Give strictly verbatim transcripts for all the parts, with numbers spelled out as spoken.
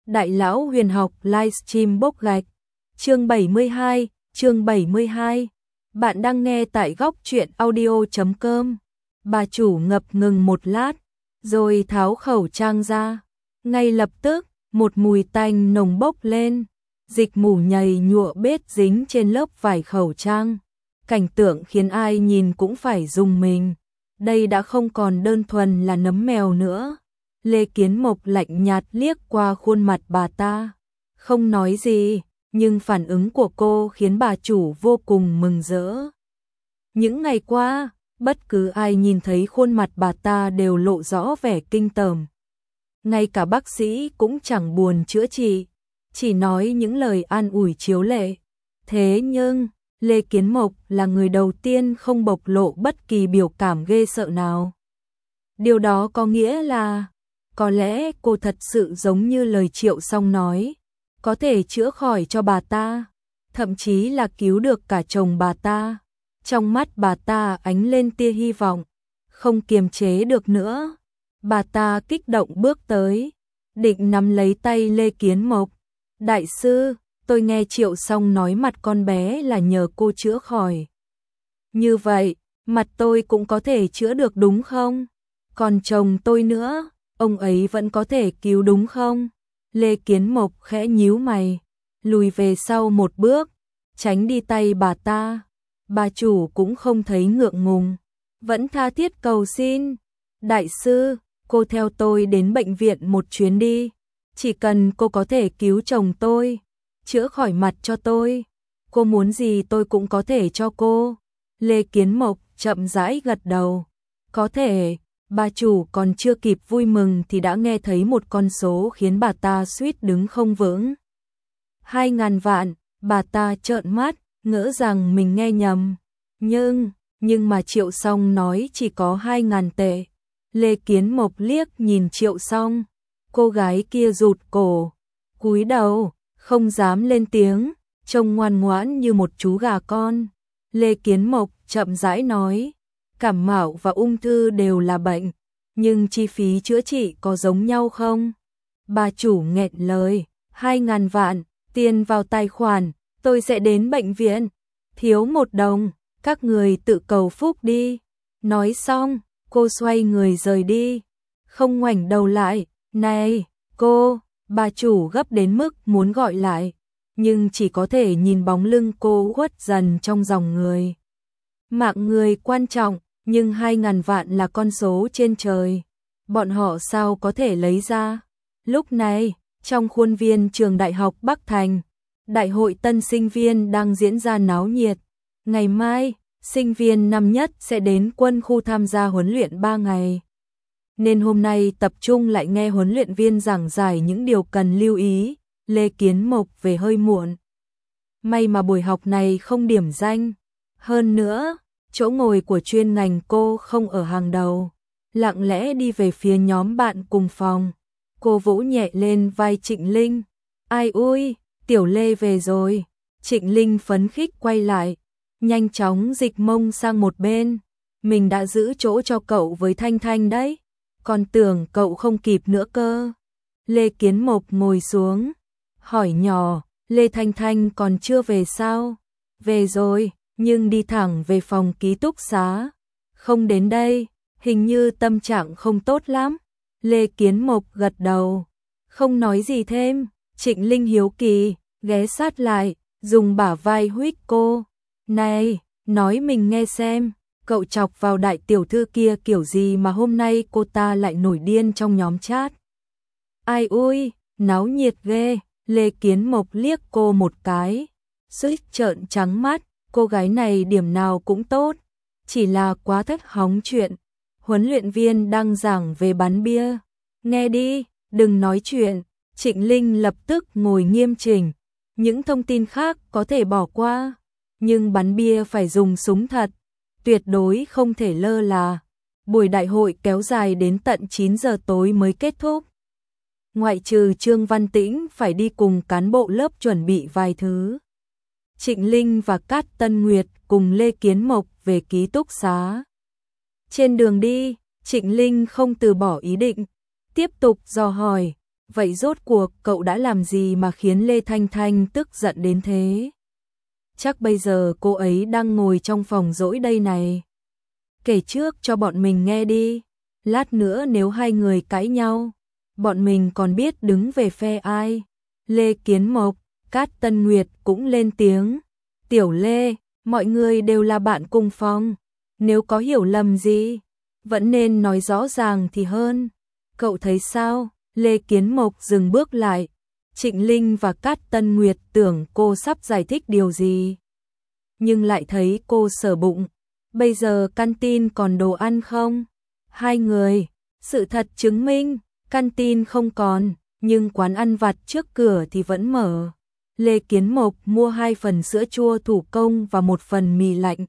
Đại lão huyền học livestream bốc gạch. Chương bảy mươi hai, chương bảy mươi hai. Bạn đang nghe tại góc truyện audio chấm com. Bà chủ ngập ngừng một lát, rồi tháo khẩu trang ra. Ngay lập tức, một mùi tanh nồng bốc lên, dịch mù nhầy nhụa bết dính trên lớp vải khẩu trang. Cảnh tượng khiến ai nhìn cũng phải rùng mình. Đây đã không còn đơn thuần là nấm mèo nữa. Lê Kiến Mộc lạnh nhạt liếc qua khuôn mặt bà ta, không nói gì, nhưng phản ứng của cô khiến bà chủ vô cùng mừng rỡ. Những ngày qua, bất cứ ai nhìn thấy khuôn mặt bà ta đều lộ rõ vẻ kinh tởm. Ngay cả bác sĩ cũng chẳng buồn chữa trị, chỉ nói những lời an ủi chiếu lệ. Thế nhưng, Lê Kiến Mộc là người đầu tiên không bộc lộ bất kỳ biểu cảm ghê sợ nào. Điều đó có nghĩa là, có lẽ cô thật sự giống như lời Triệu Song nói, có thể chữa khỏi cho bà ta, thậm chí là cứu được cả chồng bà ta. Trong mắt bà ta ánh lên tia hy vọng, không kiềm chế được nữa. Bà ta kích động bước tới, định nắm lấy tay Lê Kiến Mộc. Đại sư, tôi nghe Triệu Song nói mặt con bé là nhờ cô chữa khỏi. Như vậy, mặt tôi cũng có thể chữa được đúng không? Còn chồng tôi nữa, ông ấy vẫn có thể cứu đúng không? Lê Kiến Mộc khẽ nhíu mày, lùi về sau một bước, tránh đi tay bà ta. Bà chủ cũng không thấy ngượng ngùng, vẫn tha thiết cầu xin. Đại sư, cô theo tôi đến bệnh viện một chuyến đi. Chỉ cần cô có thể cứu chồng tôi, chữa khỏi mặt cho tôi, cô muốn gì tôi cũng có thể cho cô. Lê Kiến Mộc chậm rãi gật đầu. Có thể. Bà chủ còn chưa kịp vui mừng thì đã nghe thấy một con số khiến bà ta suýt đứng không vững. Hai ngàn vạn, bà ta trợn mắt, ngỡ rằng mình nghe nhầm. Nhưng, nhưng mà Triệu Song nói chỉ có hai ngàn tệ. Lê Kiến Mộc liếc nhìn Triệu Song, cô gái kia rụt cổ, cúi đầu, không dám lên tiếng, trông ngoan ngoãn như một chú gà con. Lê Kiến Mộc chậm rãi nói, cảm mạo và ung thư đều là bệnh, nhưng chi phí chữa trị có giống nhau không? Bà chủ nghẹn lời, hai ngàn vạn, tiền vào tài khoản, tôi sẽ đến bệnh viện. Thiếu một đồng, các người tự cầu phúc đi. Nói xong, cô xoay người rời đi, không ngoảnh đầu lại. Này, cô, bà chủ gấp đến mức muốn gọi lại, nhưng chỉ có thể nhìn bóng lưng cô khuất dần trong dòng người. Mạng người quan trọng, nhưng hai ngàn vạn là con số trên trời. Bọn họ sao có thể lấy ra? Lúc này, trong khuôn viên trường Đại học Bắc Thành, đại hội tân sinh viên đang diễn ra náo nhiệt. Ngày mai, sinh viên năm nhất sẽ đến quân khu tham gia huấn luyện ba ngày. Nên hôm nay tập trung lại nghe huấn luyện viên giảng giải những điều cần lưu ý. Lê Kiến Mộc về hơi muộn. May mà buổi học này không điểm danh. Hơn nữa, chỗ ngồi của chuyên ngành cô không ở hàng đầu. Lặng lẽ đi về phía nhóm bạn cùng phòng. Cô vỗ nhẹ lên vai Trịnh Linh. Ai ui, Tiểu Lê về rồi. Trịnh Linh phấn khích quay lại, nhanh chóng dịch mông sang một bên. Mình đã giữ chỗ cho cậu với Thanh Thanh đấy. Còn tưởng cậu không kịp nữa cơ. Lê Kiến Mộc ngồi xuống, hỏi nhỏ, Lê Thanh Thanh còn chưa về sao? Về rồi, nhưng đi thẳng về phòng ký túc xá. Không đến đây, hình như tâm trạng không tốt lắm. Lê Kiến Mộc gật đầu, không nói gì thêm. Trịnh Linh hiếu kỳ, ghé sát lại, dùng bả vai huých cô. Này, nói mình nghe xem, cậu chọc vào đại tiểu thư kia kiểu gì mà hôm nay cô ta lại nổi điên trong nhóm chat. Ai ui, náo nhiệt ghê. Lê Kiến Mộc liếc cô một cái, suýt trợn trắng mắt. Cô gái này điểm nào cũng tốt, chỉ là quá thất hóng chuyện. Huấn luyện viên đang giảng về bắn bia. Nghe đi, đừng nói chuyện. Trịnh Linh lập tức ngồi nghiêm chỉnh. Những thông tin khác có thể bỏ qua, nhưng bắn bia phải dùng súng thật, tuyệt đối không thể lơ là. Buổi đại hội kéo dài đến tận chín giờ tối mới kết thúc. Ngoại trừ Trương Văn Tĩnh phải đi cùng cán bộ lớp chuẩn bị vài thứ. Trịnh Linh và Cát Tân Nguyệt cùng Lê Kiến Mộc về ký túc xá. Trên đường đi, Trịnh Linh không từ bỏ ý định, tiếp tục dò hỏi, Vậy rốt cuộc cậu đã làm gì mà khiến Lê Thanh Thanh tức giận đến thế? Chắc bây giờ cô ấy đang ngồi trong phòng dỗi đây này. Kể trước cho bọn mình nghe đi. Lát nữa nếu hai người cãi nhau, bọn mình còn biết đứng về phe ai. Lê Kiến Mộc, Cát Tân Nguyệt cũng lên tiếng. Tiểu Lê, mọi người đều là bạn cùng phòng. Nếu có hiểu lầm gì, vẫn nên nói rõ ràng thì hơn. Cậu thấy sao? Lê Kiến Mộc dừng bước lại. Trịnh Linh và Cát Tân Nguyệt tưởng cô sắp giải thích điều gì, nhưng lại thấy cô sờ bụng. Bây giờ canteen còn đồ ăn không? Hai người, sự thật chứng minh, canteen không còn, nhưng quán ăn vặt trước cửa thì vẫn mở. Lê Kiến Mộc mua hai phần sữa chua thủ công và một phần mì lạnh.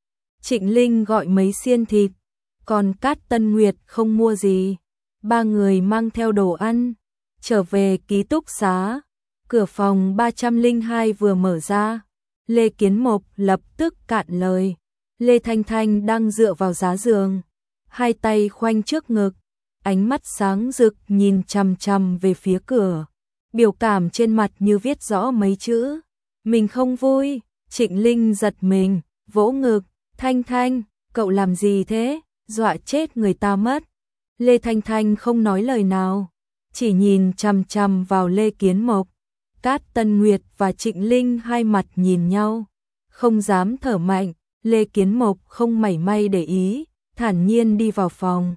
Trịnh Linh gọi mấy xiên thịt, còn Cát Tân Nguyệt không mua gì. Ba người mang theo đồ ăn, trở về ký túc xá. Cửa phòng ba trăm lẻ hai vừa mở ra, Lê Kiến Mộc lập tức cạn lời. Lê Thanh Thanh đang dựa vào giá giường, hai tay khoanh trước ngực, ánh mắt sáng rực nhìn chằm chằm về phía cửa. Biểu cảm trên mặt như viết rõ mấy chữ. Mình không vui. Trịnh Linh giật mình, vỗ ngực. Thanh Thanh, cậu làm gì thế? Dọa chết người ta mất. Lê Thanh Thanh không nói lời nào, chỉ nhìn chằm chằm vào Lê Kiến Mộc. Cát Tân Nguyệt và Trịnh Linh hai mặt nhìn nhau, không dám thở mạnh. Lê Kiến Mộc không mảy may để ý, thản nhiên đi vào phòng.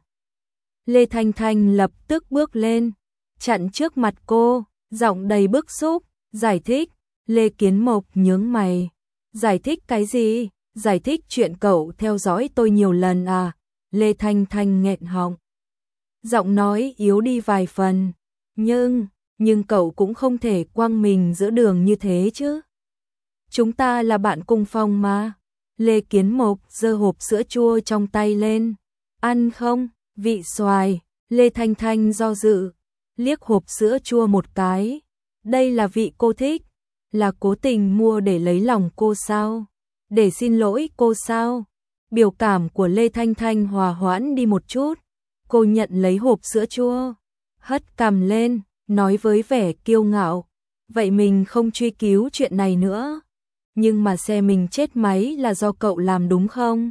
Lê Thanh Thanh lập tức bước lên, chặn trước mặt cô, giọng đầy bức xúc, giải thích. Lê Kiến Mộc nhướng mày. Giải thích cái gì? Giải thích chuyện cậu theo dõi tôi nhiều lần à? Lê Thanh Thanh nghẹn họng, giọng nói yếu đi vài phần. Nhưng, nhưng cậu cũng không thể quăng mình giữa đường như thế chứ. Chúng ta là bạn cùng phòng mà. Lê Kiến Mộc giơ hộp sữa chua trong tay lên. Ăn không? Vị xoài. Lê Thanh Thanh do dự, liếc hộp sữa chua một cái. Đây là vị cô thích. Là cố tình mua để lấy lòng cô sao? Để xin lỗi cô sao? Biểu cảm của Lê Thanh Thanh hòa hoãn đi một chút. Cô nhận lấy hộp sữa chua, hất cằm lên, nói với vẻ kiêu ngạo. Vậy mình không truy cứu chuyện này nữa. Nhưng mà xe mình chết máy là do cậu làm đúng không?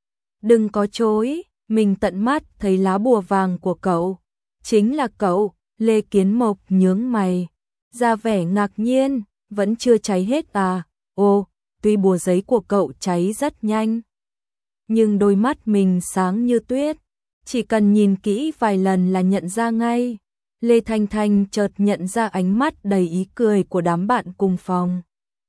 Đừng có chối, mình tận mắt thấy lá bùa vàng của cậu. Chính là cậu. Lê Kiến Mộc nhướng mày, ra vẻ ngạc nhiên. Vẫn chưa cháy hết à? Ồ, tuy bùa giấy của cậu cháy rất nhanh, nhưng đôi mắt mình sáng như tuyết. Chỉ cần nhìn kỹ vài lần là nhận ra ngay. Lê Thanh Thanh chợt nhận ra ánh mắt đầy ý cười của đám bạn cùng phòng.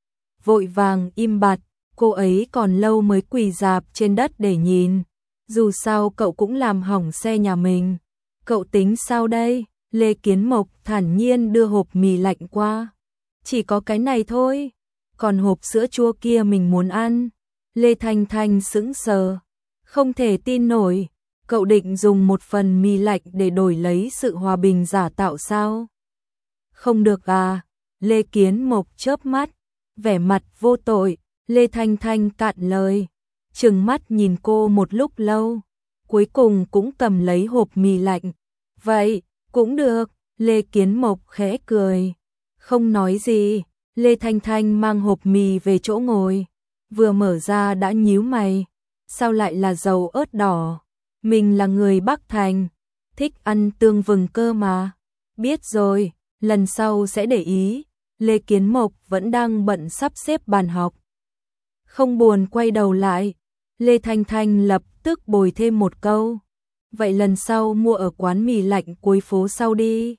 Vội vàng im bặt, cô ấy còn lâu mới quỳ rạp trên đất để nhìn. Dù sao cậu cũng làm hỏng xe nhà mình. Cậu tính sao đây? Lê Kiến Mộc thản nhiên đưa hộp mì lạnh qua. Chỉ có cái này thôi, còn hộp sữa chua kia mình muốn ăn. Lê Thanh Thanh sững sờ, không thể tin nổi. Cậu định dùng một phần mì lạnh để đổi lấy sự hòa bình giả tạo sao? Không được à? Lê Kiến Mộc chớp mắt, vẻ mặt vô tội. Lê Thanh Thanh cạn lời, trừng mắt nhìn cô một lúc lâu, cuối cùng cũng cầm lấy hộp mì lạnh. Vậy, cũng được. Lê Kiến Mộc khẽ cười, không nói gì. Lê Thanh Thanh mang hộp mì về chỗ ngồi, vừa mở ra đã nhíu mày. Sao lại là dầu ớt đỏ? Mình là người Bắc Thành, thích ăn tương vừng cơ mà. Biết rồi, lần sau sẽ để ý. Lê Kiến Mộc vẫn đang bận sắp xếp bàn học, không buồn quay đầu lại. Lê Thanh Thanh lập tức bồi thêm một câu. Vậy lần sau mua ở quán mì lạnh cuối phố sau đi.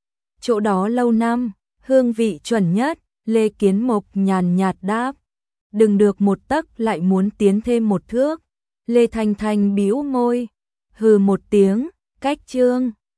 Chỗ đó lâu năm, hương vị chuẩn nhất. Lê Kiến Mộc nhàn nhạt đáp. Đừng được một tấc lại muốn tiến thêm một thước. Lê Thanh Thanh bĩu môi, hừ một tiếng, cách chương.